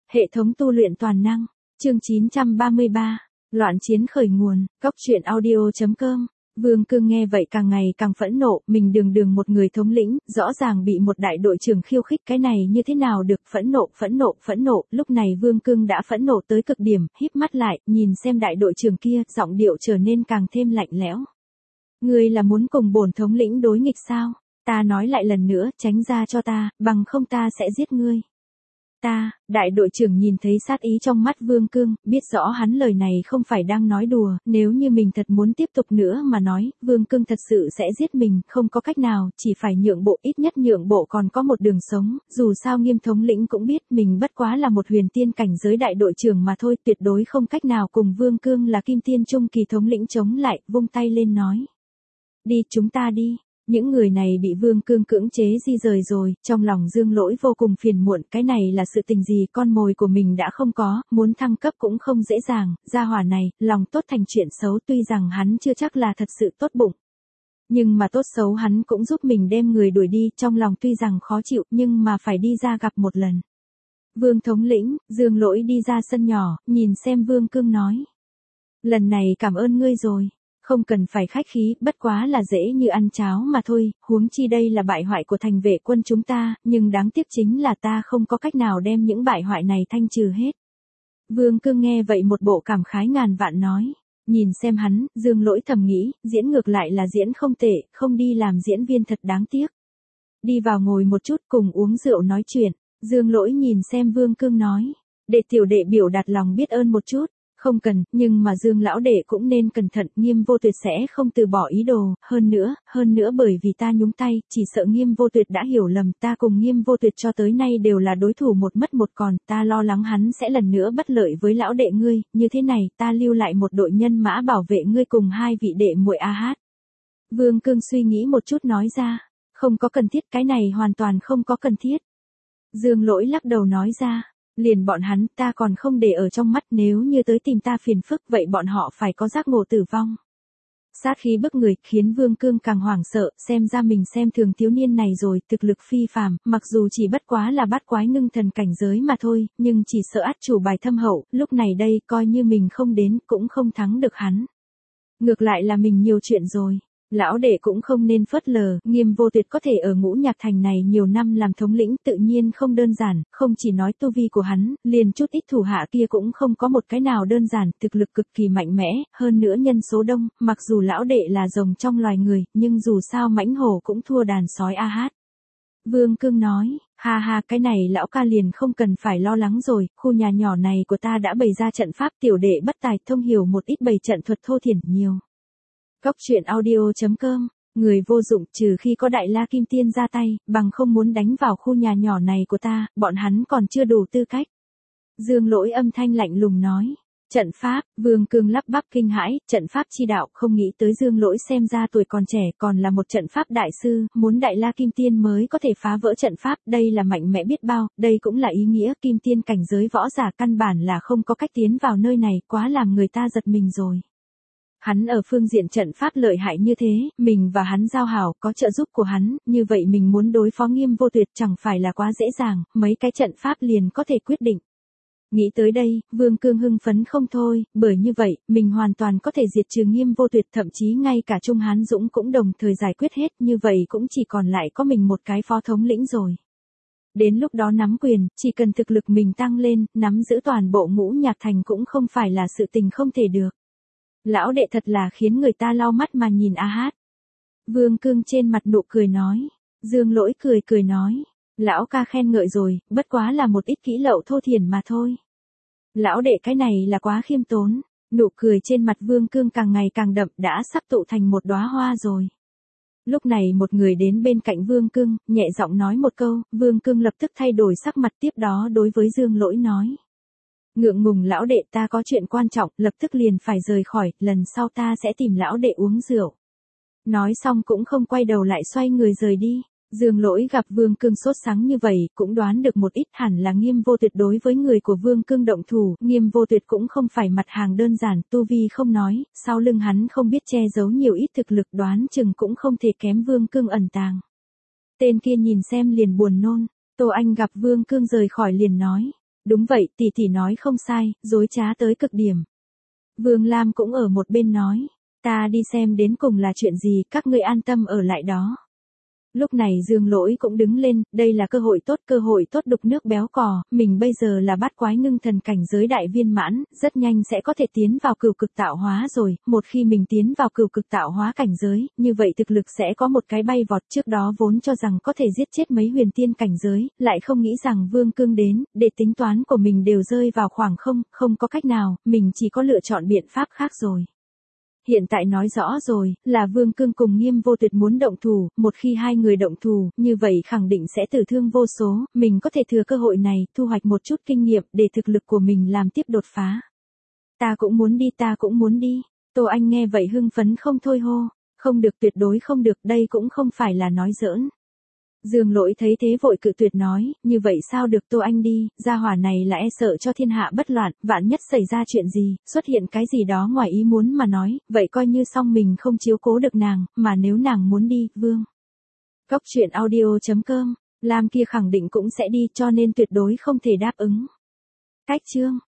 Hệ thống tu luyện toàn năng, chương 933, loạn chiến khởi nguồn, Cốc truyện audio.com. Vương Cương nghe vậy càng ngày càng phẫn nộ, mình đường một người thống lĩnh, rõ ràng bị một đại đội trưởng khiêu khích, cái này như thế nào được, phẫn nộ, lúc này Vương Cương đã phẫn nộ tới cực điểm, híp mắt lại, nhìn xem đại đội trưởng kia, giọng điệu trở nên càng thêm lạnh lẽo. Ngươi là muốn cùng bổn thống lĩnh đối nghịch sao? Ta nói lại lần nữa, tránh ra cho ta, bằng không ta sẽ giết ngươi. Đại đội trưởng nhìn thấy sát ý trong mắt Vương Cương, biết rõ hắn lời này không phải đang nói đùa, nếu như mình thật muốn tiếp tục nữa mà nói, Vương Cương thật sự sẽ giết mình, không có cách nào, chỉ phải nhượng bộ, ít nhất nhượng bộ còn có một đường sống, dù sao Nghiêm thống lĩnh cũng biết mình bất quá là một huyền tiên cảnh giới đại đội trưởng mà thôi, tuyệt đối không cách nào cùng Vương Cương là kim tiên trung kỳ thống lĩnh chống lại, vung tay lên nói. Đi, chúng ta đi. Những người này bị Vương Cương cưỡng chế di rời rồi, trong lòng Dương Lỗi vô cùng phiền muộn, cái này là sự tình gì, con mồi của mình đã không có, muốn thăng cấp cũng không dễ dàng, gia hỏa này, lòng tốt thành chuyện xấu, tuy rằng hắn chưa chắc là thật sự tốt bụng. Nhưng mà tốt xấu hắn cũng giúp mình đem người đuổi đi, trong lòng tuy rằng khó chịu, nhưng mà phải đi ra gặp một lần. Vương thống lĩnh, Dương Lỗi đi ra sân nhỏ, nhìn xem Vương Cương nói. Lần này cảm ơn ngươi rồi. Không cần phải khách khí, bất quá là dễ như ăn cháo mà thôi, huống chi đây là bại hoại của thành vệ quân chúng ta, nhưng đáng tiếc chính là ta không có cách nào đem những bại hoại này thanh trừ hết. Vương Cương nghe vậy một bộ cảm khái ngàn vạn nói, nhìn xem hắn, Dương Lỗi thầm nghĩ, diễn ngược lại là diễn không tệ, không đi làm diễn viên thật đáng tiếc. Đi vào ngồi một chút cùng uống rượu nói chuyện, Dương Lỗi nhìn xem Vương Cương nói, để tiểu đệ biểu đạt lòng biết ơn một chút. Không cần, nhưng mà Dương lão đệ cũng nên cẩn thận, Nghiêm vô tuyệt sẽ không từ bỏ ý đồ, hơn nữa bởi vì ta nhúng tay, chỉ sợ Nghiêm vô tuyệt đã hiểu lầm, ta cùng Nghiêm vô tuyệt cho tới nay đều là đối thủ một mất một còn, ta lo lắng hắn sẽ lần nữa bất lợi với lão đệ ngươi, như thế này, ta lưu lại một đội nhân mã bảo vệ ngươi cùng hai vị đệ muội a hát. Vương Cương suy nghĩ một chút nói ra, không có cần thiết, cái này hoàn toàn không có cần thiết. Dương Lỗi lắc đầu nói ra. Liền bọn hắn ta còn không để ở trong mắt, nếu như tới tìm ta phiền phức vậy bọn họ phải có giác ngộ tử vong. Sát khí bức người khiến Vương Cương càng hoảng sợ, xem ra mình xem thường thiếu niên này rồi, thực lực phi phàm, mặc dù chỉ bất quá là bát quái ngưng thần cảnh giới mà thôi, nhưng chỉ sợ át chủ bài thâm hậu, lúc này đây coi như mình không đến cũng không thắng được hắn. Ngược lại là mình nhiều chuyện rồi. Lão đệ cũng không nên phớt lờ, Nghiêm vô tuyệt có thể ở Ngũ Nhạc Thành này nhiều năm làm thống lĩnh tự nhiên không đơn giản, không chỉ nói tu vi của hắn, liền chút ít thủ hạ kia cũng không có một cái nào đơn giản, thực lực cực kỳ mạnh mẽ, hơn nữa nhân số đông, mặc dù lão đệ là rồng trong loài người, nhưng dù sao mãnh hổ cũng thua đàn sói a hát. Vương Cương nói, ha cái này lão ca liền không cần phải lo lắng rồi, khu nhà nhỏ này của ta đã bày ra trận pháp, tiểu đệ bất tài thông hiểu một ít bày trận thuật thô thiển nhiều. Cốc truyện audio.com, người vô dụng trừ khi có đại la kim tiên ra tay, bằng không muốn đánh vào khu nhà nhỏ này của ta, bọn hắn còn chưa đủ tư cách. Dương Lỗi âm thanh lạnh lùng nói, trận pháp, Vương Cương lắp bắp kinh hãi, trận pháp chi đạo, không nghĩ tới Dương Lỗi xem ra tuổi còn trẻ còn là một trận pháp đại sư, muốn đại la kim tiên mới có thể phá vỡ trận pháp, đây là mạnh mẽ biết bao, đây cũng là ý nghĩa kim tiên cảnh giới võ giả căn bản là không có cách tiến vào nơi này, quá làm người ta giật mình rồi. Hắn ở phương diện trận pháp lợi hại như thế, mình và hắn giao hảo, có trợ giúp của hắn, như vậy mình muốn đối phó Nghiêm vô tuyệt chẳng phải là quá dễ dàng, mấy cái trận pháp liền có thể quyết định. Nghĩ tới đây, Vương Cương hưng phấn không thôi, bởi như vậy, mình hoàn toàn có thể diệt trừ Nghiêm vô tuyệt, thậm chí ngay cả Trung Hán Dũng cũng đồng thời giải quyết hết, như vậy cũng chỉ còn lại có mình một cái phó thống lĩnh rồi. Đến lúc đó nắm quyền, chỉ cần thực lực mình tăng lên, nắm giữ toàn bộ Ngũ Nhạc Thành cũng không phải là sự tình không thể được. Lão đệ thật là khiến người ta lau mắt mà nhìn a hát. Vương Cương trên mặt nụ cười nói. Dương Lỗi cười nói. Lão ca khen ngợi rồi, bất quá là một ít kỹ lậu thô thiển mà thôi. Lão đệ cái này là quá khiêm tốn. Nụ cười trên mặt Vương Cương càng ngày càng đậm, đã sắp tụ thành một đóa hoa rồi. Lúc này một người đến bên cạnh Vương Cương, nhẹ giọng nói một câu, Vương Cương lập tức thay đổi sắc mặt, tiếp đó đối với Dương Lỗi nói. Ngượng ngùng lão đệ, ta có chuyện quan trọng, lập tức liền phải rời khỏi, lần sau ta sẽ tìm lão đệ uống rượu. Nói xong cũng không quay đầu lại xoay người rời đi. Dương Lỗi gặp Vương Cương sốt sắng như vậy, cũng đoán được một ít, hẳn là Nghiêm vô tuyệt đối với người của Vương Cương động thủ, Nghiêm vô tuyệt cũng không phải mặt hàng đơn giản, tu vi không nói, sau lưng hắn không biết che giấu nhiều ít thực lực, đoán chừng cũng không thể kém Vương Cương ẩn tàng. Tên kia nhìn xem liền buồn nôn, Tô Anh gặp Vương Cương rời khỏi liền nói. Đúng vậy, tỷ nói không sai, dối trá tới cực điểm. Vương Lam cũng ở một bên nói, ta đi xem đến cùng là chuyện gì, các ngươi an tâm ở lại đó. Lúc này Dương Lỗi cũng đứng lên, đây là cơ hội tốt đục nước béo cò, mình bây giờ là bát quái ngưng thần cảnh giới đại viên mãn, rất nhanh sẽ có thể tiến vào cửu cực tạo hóa rồi, một khi mình tiến vào cửu cực tạo hóa cảnh giới, như vậy thực lực sẽ có một cái bay vọt, trước đó vốn cho rằng có thể giết chết mấy huyền tiên cảnh giới, lại không nghĩ rằng Vương Cương đến, để tính toán của mình đều rơi vào khoảng không có cách nào, mình chỉ có lựa chọn biện pháp khác rồi. Hiện tại nói rõ rồi, là Vương Cương cùng Nghiêm Vô Tuyệt muốn động thủ, một khi hai người động thủ, như vậy khẳng định sẽ tử thương vô số, mình có thể thừa cơ hội này, thu hoạch một chút kinh nghiệm, để thực lực của mình làm tiếp đột phá. Ta cũng muốn đi. Tô Anh nghe vậy hưng phấn không thôi hô, không được, tuyệt đối không được, đây cũng không phải là nói giỡn. Dương Lỗi thấy thế vội cự tuyệt nói, như vậy sao được, Tô Anh đi, gia hỏa này là e sợ cho thiên hạ bất loạn, vạn nhất xảy ra chuyện gì, xuất hiện cái gì đó ngoài ý muốn mà nói, vậy coi như xong mình không chiếu cố được nàng, mà nếu nàng muốn đi, Vương. Góc truyện audio.com, Lam kia khẳng định cũng sẽ đi cho nên tuyệt đối không thể đáp ứng. Cách chương.